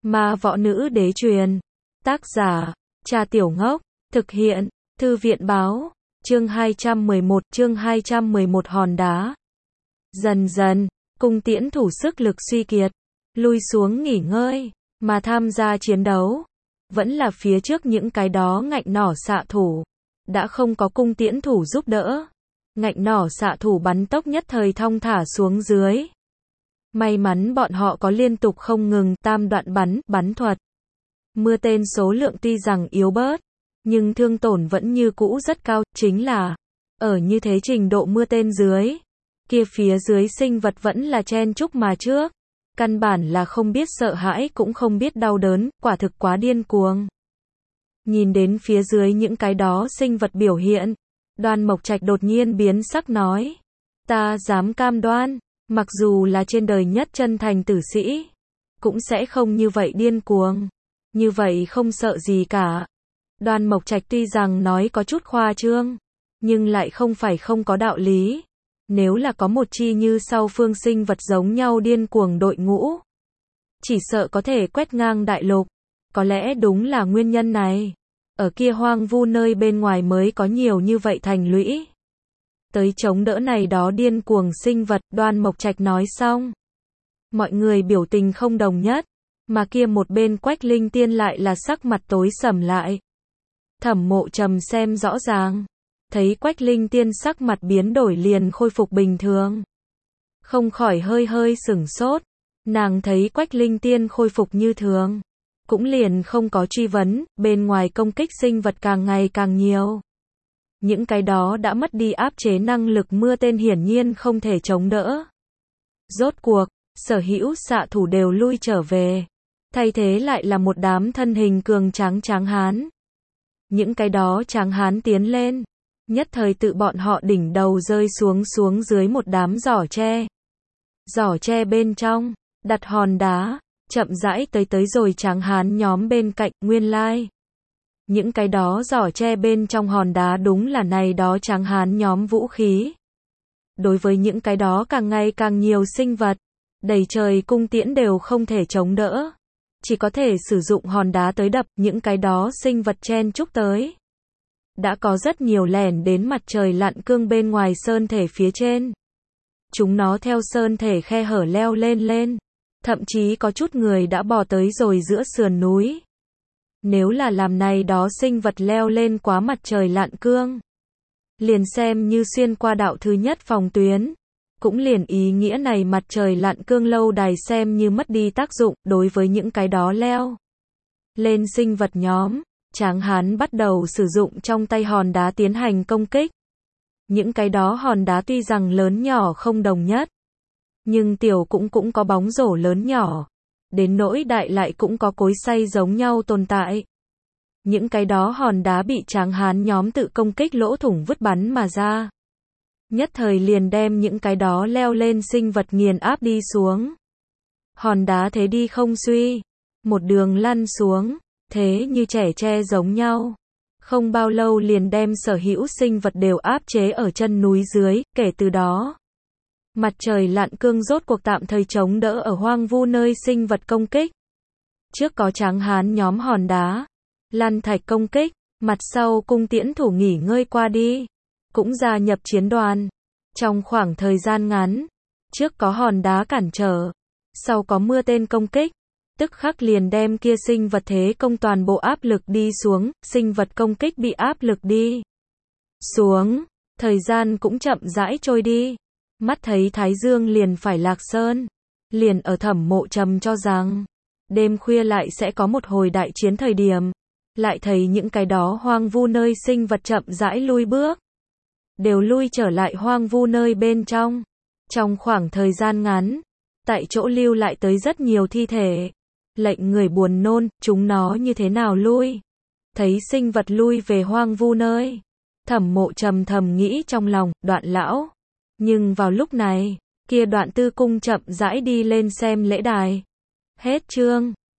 Ma Võ Nữ Đế truyền. Tác giả, Trà Tiểu Ngốc. Thực hiện, Thư viện báo. Chương 211 hòn đá. Dần dần, cung tiễn thủ sức lực suy kiệt, lui xuống nghỉ ngơi, mà tham gia chiến đấu. Vẫn là phía trước những cái đó ngạnh nỏ xạ thủ. Đã không có cung tiễn thủ giúp đỡ. Ngạnh nỏ xạ thủ bắn tốc nhất thời thong thả xuống dưới. May mắn bọn họ có liên tục không ngừng tam đoạn bắn thuật. Mưa tên số lượng tuy rằng yếu bớt, nhưng thương tổn vẫn như cũ rất cao, chính là ở như thế trình độ mưa tên dưới, kia phía dưới sinh vật vẫn là chen chúc mà trước, căn bản là không biết sợ hãi cũng không biết đau đớn, quả thực quá điên cuồng. Nhìn đến phía dưới những cái đó sinh vật biểu hiện, Đoan Mộc Trạch đột nhiên biến sắc nói, ta dám cam đoan, mặc dù là trên đời nhất chân thành tử sĩ, cũng sẽ không như vậy điên cuồng, như vậy không sợ gì cả. Đoan Mộc Trạch tuy rằng nói có chút khoa trương, nhưng lại không phải không có đạo lý. Nếu là có một chi như sau phương sinh vật giống nhau điên cuồng đội ngũ, chỉ sợ có thể quét ngang đại lục. Có lẽ đúng là nguyên nhân này, ở kia hoang vu nơi bên ngoài mới có nhiều như vậy thành lũy tới chống đỡ này đó điên cuồng sinh vật. Đoan Mộc Trạch nói xong, mọi người biểu tình không đồng nhất, mà kia một bên Quách Linh Tiên lại là sắc mặt tối sầm lại. Thẩm Mộ Trầm xem rõ ràng, thấy Quách Linh Tiên sắc mặt biến đổi liền khôi phục bình thường, không khỏi hơi sửng sốt. Nàng thấy Quách Linh Tiên khôi phục như thường, cũng liền không có truy vấn. Bên ngoài công kích sinh vật càng ngày càng nhiều, những cái đó đã mất đi áp chế năng lực mưa tên hiển nhiên không thể chống đỡ. Rốt cuộc, sở hữu xạ thủ đều lui trở về, thay thế lại là một đám thân hình cường tráng hán. Những cái đó tráng hán tiến lên, nhất thời tự bọn họ đỉnh đầu rơi xuống dưới một đám giỏ tre. Giỏ tre bên trong đặt hòn đá, chậm rãi tới rồi tráng hán nhóm bên cạnh. Nguyên lai, những cái đó giỏ tre bên trong hòn đá đúng là này đó tráng hán nhóm vũ khí. Đối với những cái đó càng ngày càng nhiều sinh vật, đầy trời cung tiễn đều không thể chống đỡ, chỉ có thể sử dụng hòn đá tới đập những cái đó sinh vật chen chúc tới. Đã có rất nhiều lẻn đến mặt trời lặn cương bên ngoài sơn thể phía trên. Chúng nó theo sơn thể khe hở leo lên, thậm chí có chút người đã bò tới rồi giữa sườn núi. Nếu là làm này đó sinh vật leo lên quá mặt trời lặn cương, liền xem như xuyên qua đạo thứ nhất phòng tuyến, cũng liền ý nghĩa này mặt trời lặn cương lâu đài xem như mất đi tác dụng. Đối với những cái đó leo lên sinh vật nhóm, tráng hán bắt đầu sử dụng trong tay hòn đá tiến hành công kích. Những cái đó hòn đá tuy rằng lớn nhỏ không đồng nhất, nhưng tiểu cũng có bóng rổ lớn nhỏ, đến nỗi đại lại cũng có cối xay giống nhau tồn tại. Những cái đó hòn đá bị tráng hán nhóm tự công kích lỗ thủng vứt bắn mà ra, nhất thời liền đem những cái đó leo lên sinh vật nghiền áp đi xuống. Hòn đá thế đi không suy, một đường lăn xuống, thế như trẻ tre giống nhau. Không bao lâu liền đem sở hữu sinh vật đều áp chế ở chân núi dưới. Kể từ đó, mặt trời lặn cương rốt cuộc tạm thời chống đỡ ở hoang vu nơi sinh vật công kích. Trước có tráng hán nhóm hòn đá lăn thạch công kích, mặt sau cung tiễn thủ nghỉ ngơi qua đi, cũng gia nhập chiến đoàn. Trong khoảng thời gian ngắn, trước có hòn đá cản trở, sau có mưa tên công kích, tức khắc liền đem kia sinh vật thế công toàn bộ áp lực đi xuống. Sinh vật công kích bị áp lực đi xuống, thời gian cũng chậm rãi trôi đi. Mắt thấy Thái Dương liền phải lạc sơn, liền ở Thẩm Mộ Trầm cho rằng đêm khuya lại sẽ có một hồi đại chiến thời điểm, lại thấy những cái đó hoang vu nơi sinh vật chậm rãi lui bước, đều lui trở lại hoang vu nơi bên trong. Trong khoảng thời gian ngắn, tại chỗ lưu lại tới rất nhiều thi thể, lệnh người buồn nôn. Chúng nó như thế nào lui? Thấy sinh vật lui về hoang vu nơi, Thẩm Mộ Trầm thầm nghĩ trong lòng, Đoạn lão. Nhưng vào lúc này, kia Đoạn Tư Cung chậm rãi đi lên xem lễ đài. Hết chương.